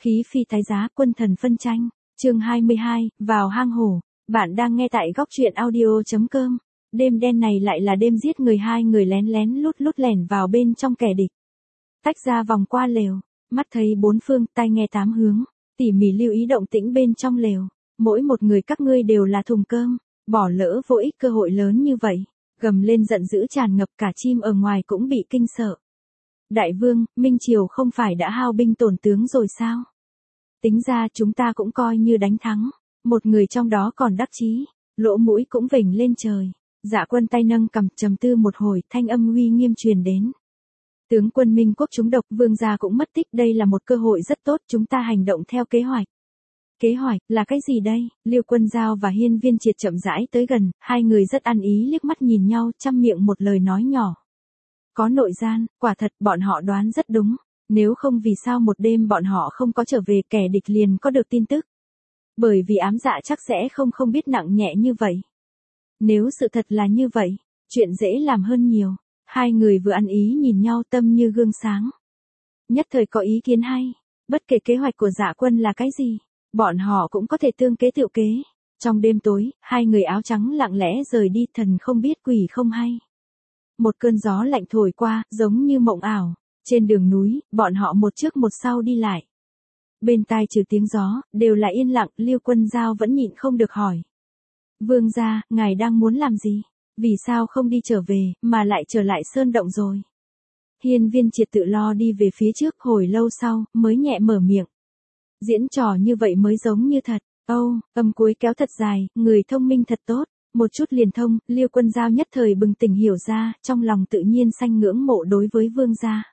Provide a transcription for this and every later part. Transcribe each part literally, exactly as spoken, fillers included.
Khí phi tái giá, quân thần phân tranh, chương hai mươi hai, vào hang hổ. Bạn đang nghe tại góc truyện audio.com. Đêm đen này lại là đêm giết người, hai người lén lén lút lút lẻn vào bên trong kẻ địch. Tách ra vòng qua lều, mắt thấy bốn phương, tai nghe tám hướng, tỉ mỉ lưu ý động tĩnh bên trong lều. Mỗi một người các ngươi đều là thùng cơm, bỏ lỡ vô ích cơ hội lớn như vậy. Gầm lên giận dữ tràn ngập, cả chim ở ngoài cũng bị kinh sợ. Đại vương, Minh Triều không phải đã hao binh tổn tướng rồi sao? Tính ra chúng ta cũng coi như đánh thắng. Một người trong đó còn đắc chí, lỗ mũi cũng vểnh lên trời. Dạ Quân tay nâng cằm trầm tư một hồi, thanh âm uy nghiêm truyền đến. Tướng quân Minh quốc chúng độc, vương gia cũng mất tích, đây là một cơ hội rất tốt, chúng ta hành động theo kế hoạch. Kế hoạch là cái gì đây? Liêu Quân Giao và Hiên Viên Triệt chậm rãi tới gần, hai người rất ăn ý liếc mắt nhìn nhau, trăm miệng một lời nói nhỏ. Có nội gian, quả thật bọn họ đoán rất đúng. Nếu không vì sao một đêm bọn họ không có trở về, kẻ địch liền có được tin tức. Bởi vì ám dạ chắc sẽ không không biết nặng nhẹ như vậy. Nếu sự thật là như vậy, chuyện dễ làm hơn nhiều. Hai người vừa ăn ý nhìn nhau, tâm như gương sáng. Nhất thời có ý kiến hay. Bất kể kế hoạch của Dạ Quân là cái gì, bọn họ cũng có thể tương kế tựu kế. Trong đêm tối, hai người áo trắng lặng lẽ rời đi, thần không biết quỷ không hay. Một cơn gió lạnh thổi qua, giống như mộng ảo. Trên đường núi, bọn họ một trước một sau đi lại. Bên tai trừ tiếng gió, đều là yên lặng. Liêu Quân Giao vẫn nhịn không được hỏi. Vương gia, ngài đang muốn làm gì? Vì sao không đi trở về, mà lại trở lại sơn động rồi? Hiên Viên Triệt tự lo đi về phía trước, hồi lâu sau, mới nhẹ mở miệng. Diễn trò như vậy mới giống như thật. Âu, âm cuối kéo thật dài, người thông minh thật tốt. Một chút liền thông, Liêu Quân Giao nhất thời bừng tỉnh hiểu ra, trong lòng tự nhiên sanh ngưỡng mộ đối với vương gia.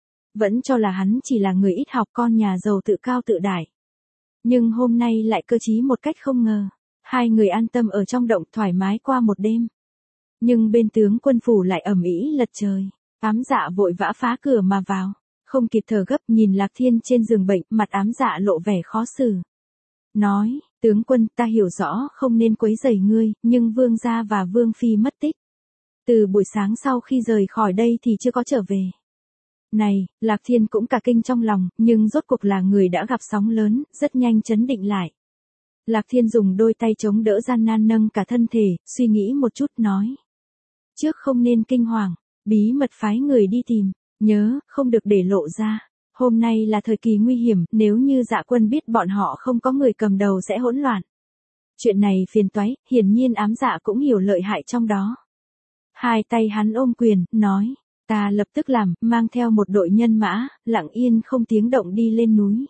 Vẫn cho là hắn chỉ là người ít học, con nhà giàu tự cao tự đại. Nhưng hôm nay lại cơ trí một cách không ngờ. Hai người an tâm ở trong động, thoải mái qua một đêm. Nhưng bên tướng quân phủ lại ầm ĩ lật trời. Ám dạ vội vã phá cửa mà vào. Không kịp thở gấp, nhìn Lạc Thiên trên giường bệnh, mặt ám dạ lộ vẻ khó xử. Nói, tướng quân, ta hiểu rõ không nên quấy rầy ngươi, nhưng vương gia và vương phi mất tích. Từ buổi sáng sau khi rời khỏi đây thì chưa có trở về. Này, Lạc Thiên cũng cả kinh trong lòng, nhưng rốt cuộc là người đã gặp sóng lớn, rất nhanh chấn định lại. Lạc Thiên dùng đôi tay chống đỡ, gian nan nâng cả thân thể, suy nghĩ một chút nói. Trước không nên kinh hoàng, bí mật phái người đi tìm, nhớ, không được để lộ ra. Hôm nay là thời kỳ nguy hiểm, nếu như Dạ Quân biết bọn họ không có người cầm đầu sẽ hỗn loạn. Chuyện này phiền toái, hiển nhiên ám dạ cũng hiểu lợi hại trong đó. Hai tay hắn ôm quyền, nói. Ta lập tức làm, mang theo một đội nhân mã, lặng yên không tiếng động đi lên núi.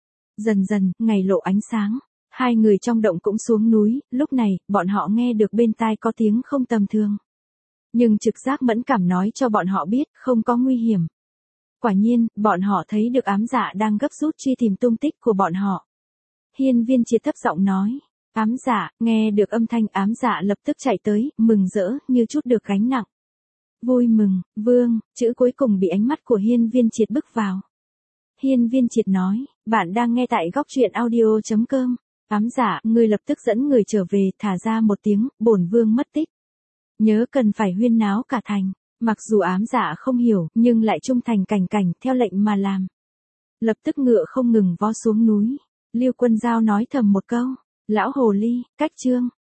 Dần dần, ngày lộ ánh sáng, hai người trong động cũng xuống núi, lúc này, bọn họ nghe được bên tai có tiếng không tầm thường. Nhưng trực giác mẫn cảm nói cho bọn họ biết, không có nguy hiểm. Quả nhiên, bọn họ thấy được ám dạ đang gấp rút truy tìm tung tích của bọn họ. Hiên Viên Triệt thấp giọng nói. Ám dạ, nghe được âm thanh, ám dạ lập tức chạy tới, mừng rỡ, như chút được gánh nặng. Vui mừng, vương, chữ cuối cùng bị ánh mắt của Hiên Viên Triệt bức vào. Hiên Viên Triệt nói, bạn đang nghe tại góc truyện audio.com. Ám dạ, ngươi lập tức dẫn người trở về, thả ra một tiếng, bổn vương mất tích. Nhớ cần phải huyên náo cả thành. Mặc dù ám dạ không hiểu, nhưng lại trung thành cảnh cảnh, theo lệnh mà làm. Lập tức ngựa không ngừng vó xuống núi. Liêu Quân Giao nói thầm một câu. Lão hồ ly, cách chương.